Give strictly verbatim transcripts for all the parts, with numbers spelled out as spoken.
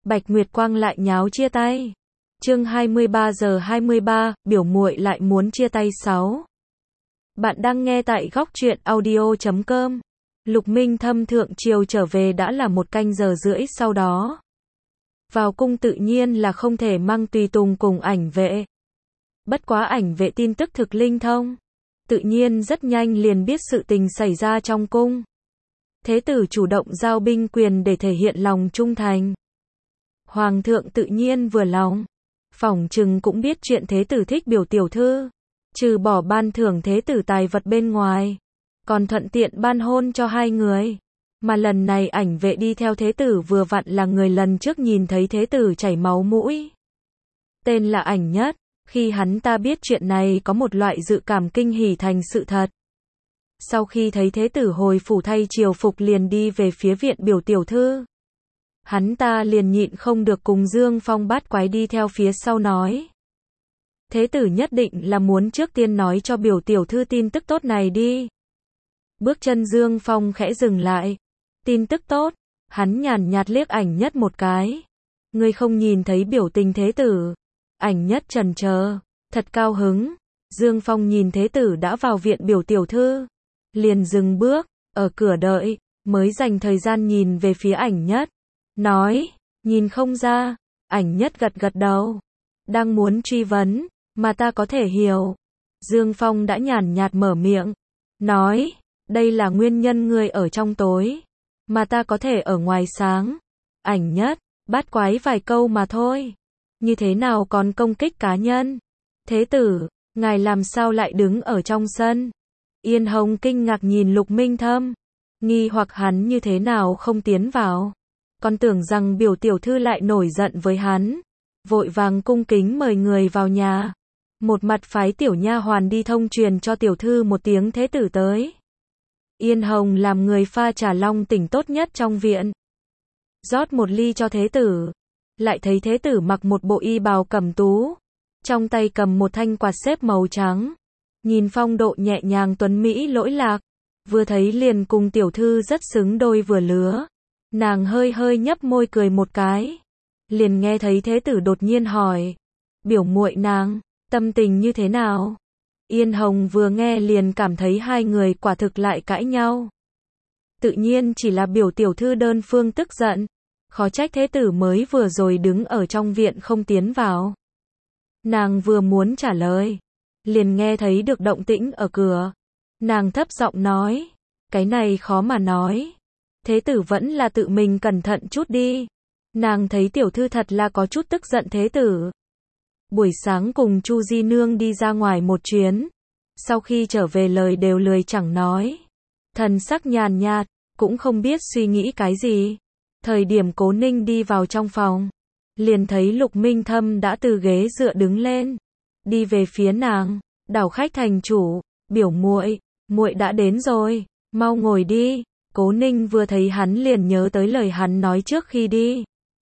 Bạch Nguyệt Quang lại nháo chia tay. Chương hai mươi ba giờ hai mươi ba, biểu muội lại muốn chia tay sáu. Bạn đang nghe tại góc truyện audio chấm com. Lục Minh Thâm thượng triều trở về đã là một canh giờ rưỡi sau đó. Vào cung tự nhiên là không thể mang tùy tùng cùng ảnh vệ. Bất quá ảnh vệ tin tức thực linh thông. Tự nhiên rất nhanh liền biết sự tình xảy ra trong cung. Thế tử chủ động giao binh quyền để thể hiện lòng trung thành. Hoàng thượng tự nhiên vừa lòng. Phỏng chừng cũng biết chuyện thế tử thích biểu tiểu thư. Trừ bỏ ban thưởng thế tử tài vật bên ngoài. Còn thuận tiện ban hôn cho hai người. Mà lần này ảnh vệ đi theo thế tử vừa vặn là người lần trước nhìn thấy thế tử chảy máu mũi. Tên là Ảnh Nhất. Khi hắn ta biết chuyện này có một loại dự cảm kinh hỉ thành sự thật. Sau khi thấy thế tử hồi phủ thay triều phục liền đi về phía viện biểu tiểu thư. Hắn ta liền nhịn không được cùng Dương Phong bát quái đi theo phía sau nói. Thế tử nhất định là muốn trước tiên nói cho biểu tiểu thư tin tức tốt này đi. Bước chân Dương Phong khẽ dừng lại. Tin tức tốt, hắn nhàn nhạt liếc Ảnh Nhất một cái. Ngươi không nhìn thấy biểu tình thế tử. Ảnh Nhất trần chờ, thật cao hứng. Dương Phong nhìn thế tử đã vào viện biểu tiểu thư. Liền dừng bước, ở cửa đợi, mới dành thời gian nhìn về phía Ảnh Nhất. Nói, nhìn không ra. Ảnh Nhất gật gật đầu. Đang muốn truy vấn, mà ta có thể hiểu. Dương Phong đã nhàn nhạt mở miệng. Nói, đây là nguyên nhân ngươi ở trong tối. Mà ta có thể ở ngoài sáng. Ảnh Nhất, bát quái vài câu mà thôi. Như thế nào còn công kích cá nhân? Thế tử, ngài làm sao lại đứng ở trong sân? Yên Hồng kinh ngạc nhìn Lục Minh Thâm. Nghi hoặc hắn như thế nào không tiến vào. Còn tưởng rằng biểu tiểu thư lại nổi giận với hắn. Vội vàng cung kính mời người vào nhà. Một mặt phái tiểu nha hoàn đi thông truyền cho tiểu thư một tiếng thế tử tới. Yên Hồng làm người pha trà long tỉnh tốt nhất trong viện. Rót một ly cho thế tử. Lại thấy thế tử mặc một bộ y bào cẩm tú. Trong tay cầm một thanh quạt xếp màu trắng. Nhìn phong độ nhẹ nhàng tuấn mỹ lỗi lạc. Vừa thấy liền cùng tiểu thư rất xứng đôi vừa lứa. Nàng hơi hơi nhấp môi cười một cái. Liền nghe thấy thế tử đột nhiên hỏi. Biểu muội nàng, tâm tình như thế nào? Yên Hồng vừa nghe liền cảm thấy hai người quả thực lại cãi nhau. Tự nhiên chỉ là biểu tiểu thư đơn phương tức giận. Khó trách thế tử mới vừa rồi đứng ở trong viện không tiến vào. Nàng vừa muốn trả lời. Liền nghe thấy được động tĩnh ở cửa. Nàng thấp giọng nói. Cái này khó mà nói. Thế tử vẫn là tự mình cẩn thận chút đi. Nàng thấy tiểu thư thật là có chút tức giận thế tử. Buổi sáng cùng Chu Di Nương đi ra ngoài một chuyến. Sau khi trở về lời đều lười chẳng nói. Thần sắc nhàn nhạt, cũng không biết suy nghĩ cái gì. Thời điểm Cố Ninh đi vào trong phòng. Liền thấy Lục Minh Thâm đã từ ghế dựa đứng lên. Đi về phía nàng, đảo khách thành chủ, biểu muội, muội đã đến rồi, mau ngồi đi. Cố Ninh vừa thấy hắn liền nhớ tới lời hắn nói trước khi đi.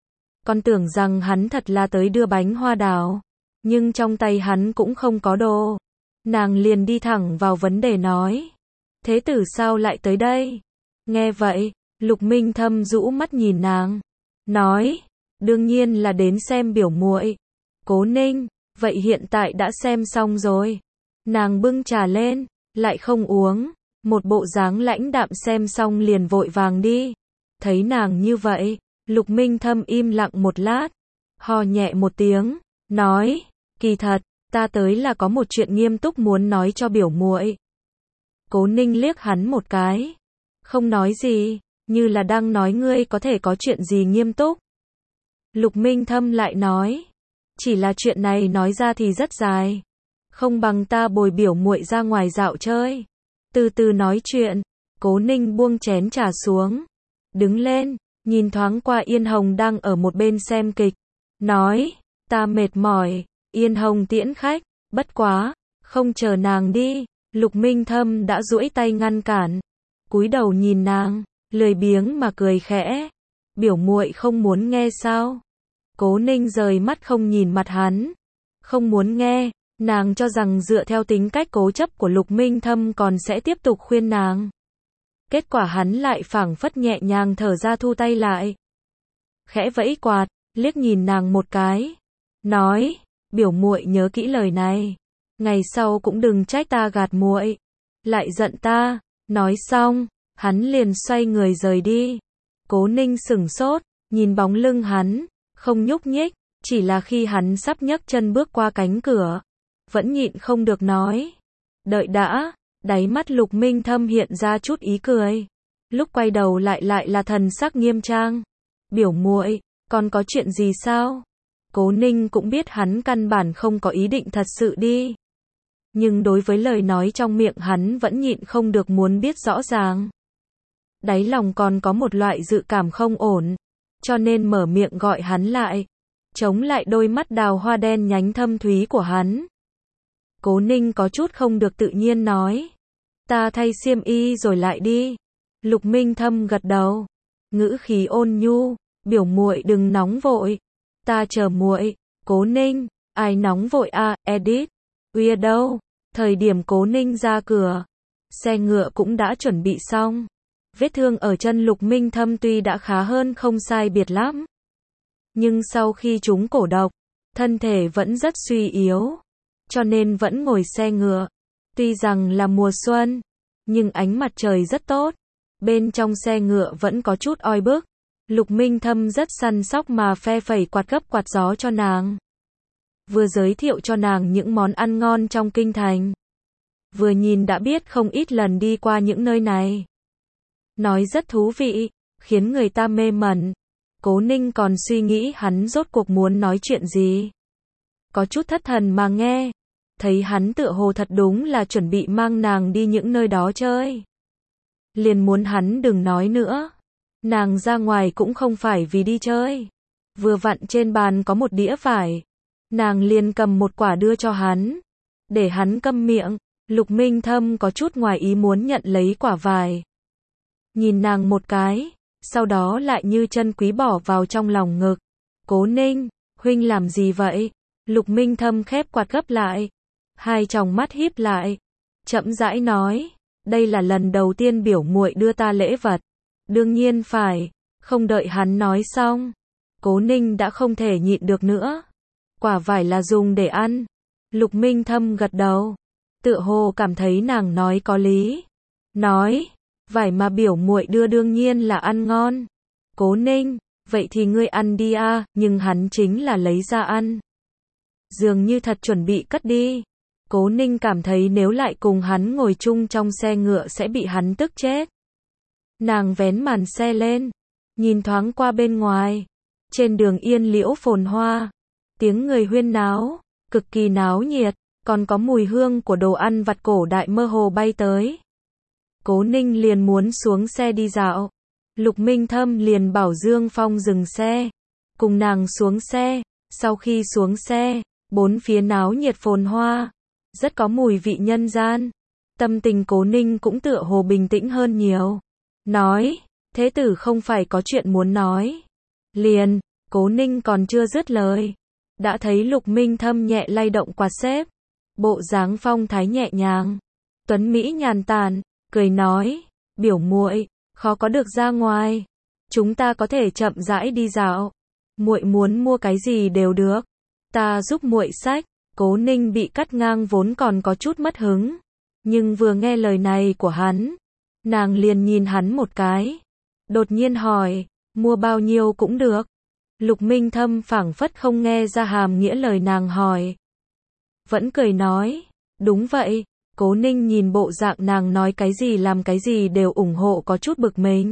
Còn tưởng rằng hắn thật là tới đưa bánh hoa đào. Nhưng trong tay hắn cũng không có đồ. Nàng liền đi thẳng vào vấn đề nói. Thế tử sao lại tới đây? Nghe vậy, Lục Minh Thâm rũ mắt nhìn nàng. Nói, đương nhiên là đến xem biểu muội. Cố Ninh, vậy hiện tại đã xem xong rồi. Nàng bưng trà lên, lại không uống. Một bộ dáng lãnh đạm xem xong liền vội vàng đi. Thấy nàng như vậy, Lục Minh Thâm im lặng một lát. Ho nhẹ một tiếng, nói, kỳ thật, ta tới là có một chuyện nghiêm túc muốn nói cho biểu muội. Cố Ninh liếc hắn một cái. Không nói gì, như là đang nói ngươi có thể có chuyện gì nghiêm túc. Lục Minh Thâm lại nói, chỉ là chuyện này nói ra thì rất dài. Không bằng ta bồi biểu muội ra ngoài dạo chơi. Từ từ nói chuyện. Cố Ninh buông chén trà xuống. Đứng lên, nhìn thoáng qua Yên Hồng đang ở một bên xem kịch. Nói, ta mệt mỏi. Yên Hồng tiễn khách. Bất quá, không chờ nàng đi. Lục Minh Thâm đã duỗi tay ngăn cản. Cúi đầu nhìn nàng, lười biếng mà cười khẽ. Biểu muội không muốn nghe sao? Cố Ninh rời mắt không nhìn mặt hắn. Không muốn nghe. Nàng cho rằng dựa theo tính cách cố chấp của Lục Minh Thâm còn sẽ tiếp tục khuyên nàng. Kết quả hắn lại phảng phất nhẹ nhàng thở ra thu tay lại. Khẽ vẫy quạt, liếc nhìn nàng một cái, nói, biểu muội nhớ kỹ lời này, ngày sau cũng đừng trách ta gạt muội, lại giận ta. Nói xong, hắn liền xoay người rời đi. Cố Ninh sửng sốt, nhìn bóng lưng hắn, không nhúc nhích, chỉ là khi hắn sắp nhấc chân bước qua cánh cửa, vẫn nhịn không được nói, đợi đã. Đáy mắt Lục Minh Thâm hiện ra chút ý cười, lúc quay đầu lại lại là thần sắc nghiêm trang. Biểu muội, còn có chuyện gì sao? Cố Ninh cũng biết hắn căn bản không có ý định thật sự đi, nhưng đối với lời nói trong miệng hắn vẫn nhịn không được muốn biết rõ ràng. Đáy lòng còn có một loại dự cảm không ổn, cho nên mở miệng gọi hắn lại, chống lại đôi mắt đào hoa đen nhánh thâm thúy của hắn. Cố Ninh có chút không được tự nhiên nói, ta thay xiêm y rồi lại đi. Lục Minh Thâm gật đầu, ngữ khí ôn nhu, biểu muội đừng nóng vội, ta chờ muội. Cố Ninh, ai nóng vội a? À, Edit, weirdo. Thời điểm Cố Ninh ra cửa, xe ngựa cũng đã chuẩn bị xong. Vết thương ở chân Lục Minh Thâm tuy đã khá hơn không sai biệt lắm, nhưng sau khi trúng cổ độc, thân thể vẫn rất suy yếu, cho nên vẫn ngồi xe ngựa. Tuy rằng là mùa xuân, nhưng ánh mặt trời rất tốt, bên trong xe ngựa vẫn có chút oi bức. Lục Minh Thâm rất săn sóc mà phe phẩy quạt gấp quạt gió cho nàng, vừa giới thiệu cho nàng những món ăn ngon trong kinh thành, vừa nhìn đã biết không ít lần đi qua những nơi này. Nói rất thú vị, khiến người ta mê mẩn. Cố Ninh còn suy nghĩ hắn rốt cuộc muốn nói chuyện gì, có chút thất thần mà nghe, thấy hắn tựa hồ thật đúng là chuẩn bị mang nàng đi những nơi đó chơi, liền muốn hắn đừng nói nữa. Nàng ra ngoài cũng không phải vì đi chơi, vừa vặn trên bàn có một đĩa vải, nàng liền cầm một quả đưa cho hắn, để hắn câm miệng. Lục Minh Thâm có chút ngoài ý muốn nhận lấy quả vải, nhìn nàng một cái, sau đó lại như chân quý bỏ vào trong lòng ngực. Cố Ninh, huynh làm gì vậy? Lục Minh Thâm khép quạt gấp lại, hai tròng mắt híp lại, chậm rãi nói, đây là lần đầu tiên biểu muội đưa ta lễ vật. Đương nhiên phải. Không đợi hắn nói xong, Cố Ninh đã không thể nhịn được nữa. Quả vải là dùng để ăn. Lục Minh Thâm gật đầu, tựa hồ cảm thấy nàng nói có lý, nói, vải mà biểu muội đưa đương nhiên là ăn ngon. Cố Ninh, vậy thì ngươi ăn đi a. Nhưng hắn chính là lấy ra ăn, dường như thật chuẩn bị cất đi. Cố Ninh cảm thấy nếu lại cùng hắn ngồi chung trong xe ngựa sẽ bị hắn tức chết. Nàng vén màn xe lên, nhìn thoáng qua bên ngoài, trên đường yên liễu phồn hoa, tiếng người huyên náo, cực kỳ náo nhiệt, còn có mùi hương của đồ ăn vặt cổ đại mơ hồ bay tới. Cố Ninh liền muốn xuống xe đi dạo. Lục Minh Thâm liền bảo Dương Phong dừng xe, cùng nàng xuống xe. Sau khi xuống xe, bốn phía náo nhiệt phồn hoa, rất có mùi vị nhân gian. Tâm tình Cố Ninh cũng tựa hồ bình tĩnh hơn nhiều. Nói, thế tử không phải có chuyện muốn nói. Liền, Cố Ninh còn chưa dứt lời, đã thấy Lục Minh Thâm nhẹ lay động quạt xếp, bộ dáng phong thái nhẹ nhàng, tuấn mỹ nhàn tản, cười nói, biểu muội, khó có được ra ngoài, chúng ta có thể chậm rãi đi dạo, muội muốn mua cái gì đều được, ta giúp muội xách. Cố Ninh bị cắt ngang vốn còn có chút mất hứng, nhưng vừa nghe lời này của hắn, nàng liền nhìn hắn một cái, đột nhiên hỏi, mua bao nhiêu cũng được. Lục Minh Thâm phảng phất không nghe ra hàm nghĩa lời nàng hỏi, vẫn cười nói, đúng vậy. Cố Ninh nhìn bộ dạng nàng nói cái gì làm cái gì đều ủng hộ có chút bực mình.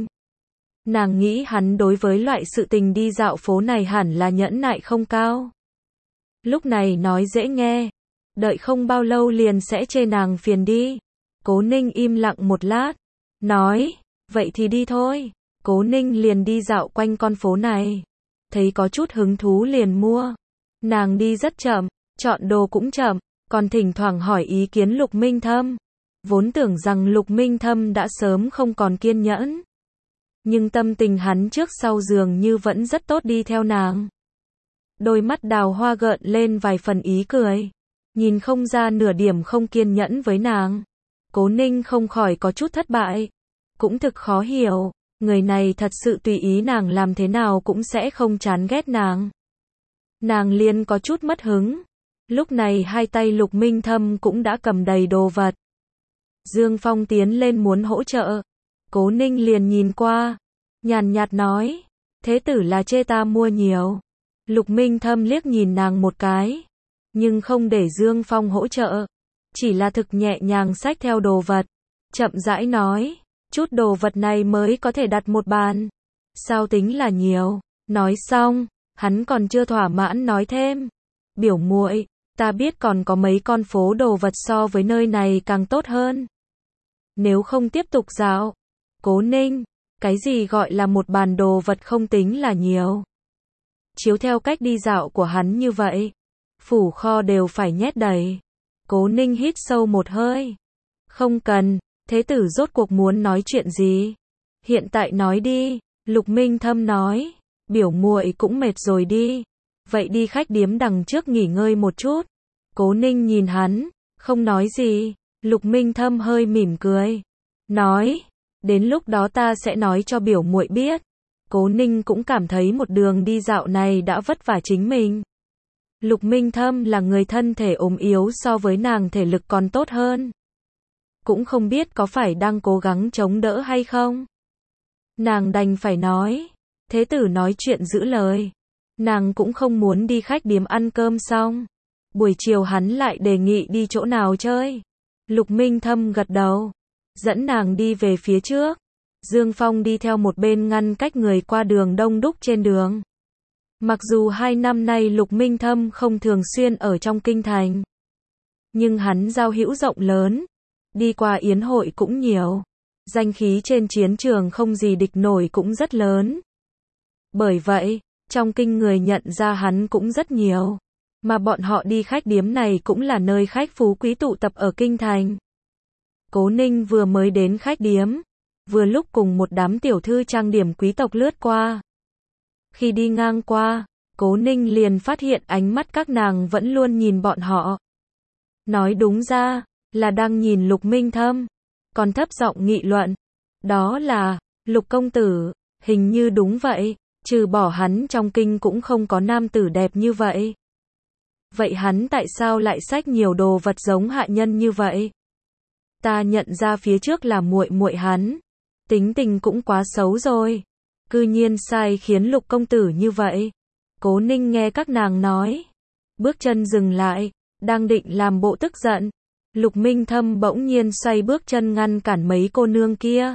Nàng nghĩ hắn đối với loại sự tình đi dạo phố này hẳn là nhẫn nại không cao. Lúc này nói dễ nghe, đợi không bao lâu liền sẽ chê nàng phiền đi. Cố Ninh im lặng một lát, nói, vậy thì đi thôi. Cố Ninh liền đi dạo quanh con phố này, thấy có chút hứng thú liền mua. Nàng đi rất chậm, chọn đồ cũng chậm, còn thỉnh thoảng hỏi ý kiến Lục Minh Thâm. Vốn tưởng rằng Lục Minh Thâm đã sớm không còn kiên nhẫn, nhưng tâm tình hắn trước sau dường như vẫn rất tốt đi theo nàng. Đôi mắt đào hoa gợn lên vài phần ý cười, nhìn không ra nửa điểm không kiên nhẫn với nàng. Cố Ninh không khỏi có chút thất bại, cũng thực khó hiểu, người này thật sự tùy ý nàng làm thế nào cũng sẽ không chán ghét nàng. Nàng liền có chút mất hứng. Lúc này hai tay Lục Minh Thâm cũng đã cầm đầy đồ vật. Dương Phong tiến lên muốn hỗ trợ. Cố Ninh liền nhìn qua, nhàn nhạt nói, thế tử là chê ta mua nhiều. Lục Minh Thâm liếc nhìn nàng một cái, nhưng không để Dương Phong hỗ trợ, chỉ là thực nhẹ nhàng xách theo đồ vật, chậm rãi nói, chút đồ vật này mới có thể đặt một bàn, sao tính là nhiều. Nói xong, hắn còn chưa thỏa mãn nói thêm, biểu muội, ta biết còn có mấy con phố đồ vật so với nơi này càng tốt hơn. Nếu không tiếp tục dạo. Cố Ninh, cái gì gọi là một bàn đồ vật không tính là nhiều. Chiếu theo cách đi dạo của hắn như vậy, phủ kho đều phải nhét đầy. Cố Ninh hít sâu một hơi. Không cần, thế tử rốt cuộc muốn nói chuyện gì? Hiện tại nói đi, Lục Minh Thâm nói, biểu muội cũng mệt rồi đi. Vậy đi khách điếm đằng trước nghỉ ngơi một chút. Cố Ninh nhìn hắn, không nói gì. Lục Minh Thâm hơi mỉm cười, nói, đến lúc đó ta sẽ nói cho biểu muội biết. Cố Ninh cũng cảm thấy một đường đi dạo này đã vất vả chính mình. Lục Minh Thâm là người thân thể ốm yếu so với nàng thể lực còn tốt hơn. Cũng không biết có phải đang cố gắng chống đỡ hay không. Nàng đành phải nói, thế tử nói chuyện giữ lời. Nàng cũng không muốn đi khách điếm ăn cơm xong. Buổi chiều hắn lại đề nghị đi chỗ nào chơi. Lục Minh Thâm gật đầu, dẫn nàng đi về phía trước. Dương Phong đi theo một bên ngăn cách người qua đường đông đúc trên đường. Mặc dù hai năm nay Lục Minh Thâm không thường xuyên ở trong kinh thành, nhưng hắn giao hữu rộng lớn, đi qua yến hội cũng nhiều, danh khí trên chiến trường không gì địch nổi cũng rất lớn. Bởi vậy, trong kinh người nhận ra hắn cũng rất nhiều, mà bọn họ đi khách điếm này cũng là nơi khách phú quý tụ tập ở kinh thành. Cố Ninh vừa mới đến khách điếm, vừa lúc cùng một đám tiểu thư trang điểm quý tộc lướt qua. Khi đi ngang qua, Cố Ninh liền phát hiện ánh mắt các nàng vẫn luôn nhìn bọn họ. Nói đúng ra, là đang nhìn Lục Minh Thâm, còn thấp giọng nghị luận. Đó là, Lục công tử, hình như đúng vậy, trừ bỏ hắn trong kinh cũng không có nam tử đẹp như vậy. Vậy hắn tại sao lại xách nhiều đồ vật giống hạ nhân như vậy? Ta nhận ra phía trước là muội muội hắn, tính tình cũng quá xấu rồi, cư nhiên sai khiến Lục công tử như vậy. Cố Ninh nghe các nàng nói, bước chân dừng lại, đang định làm bộ tức giận. Lục Minh Thâm bỗng nhiên xoay bước chân ngăn cản mấy cô nương kia,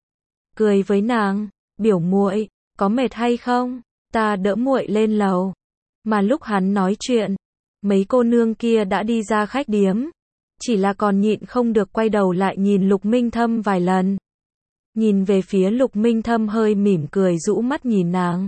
cười với nàng, biểu muội, có mệt hay không? Ta đỡ muội lên lầu. Mà lúc hắn nói chuyện, mấy cô nương kia đã đi ra khách điếm, chỉ là còn nhịn không được quay đầu lại nhìn Lục Minh Thâm vài lần. Nhìn về phía Lục Minh Thâm hơi mỉm cười rũ mắt nhìn nàng.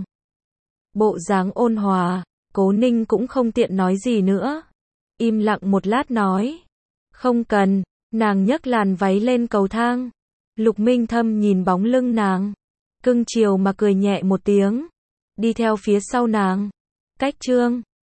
Bộ dáng ôn hòa, Cố Ninh cũng không tiện nói gì nữa. Im lặng một lát nói, không cần. Nàng nhấc làn váy lên cầu thang. Lục Minh Thâm nhìn bóng lưng nàng, cưng chiều mà cười nhẹ một tiếng, đi theo phía sau nàng. Cách chương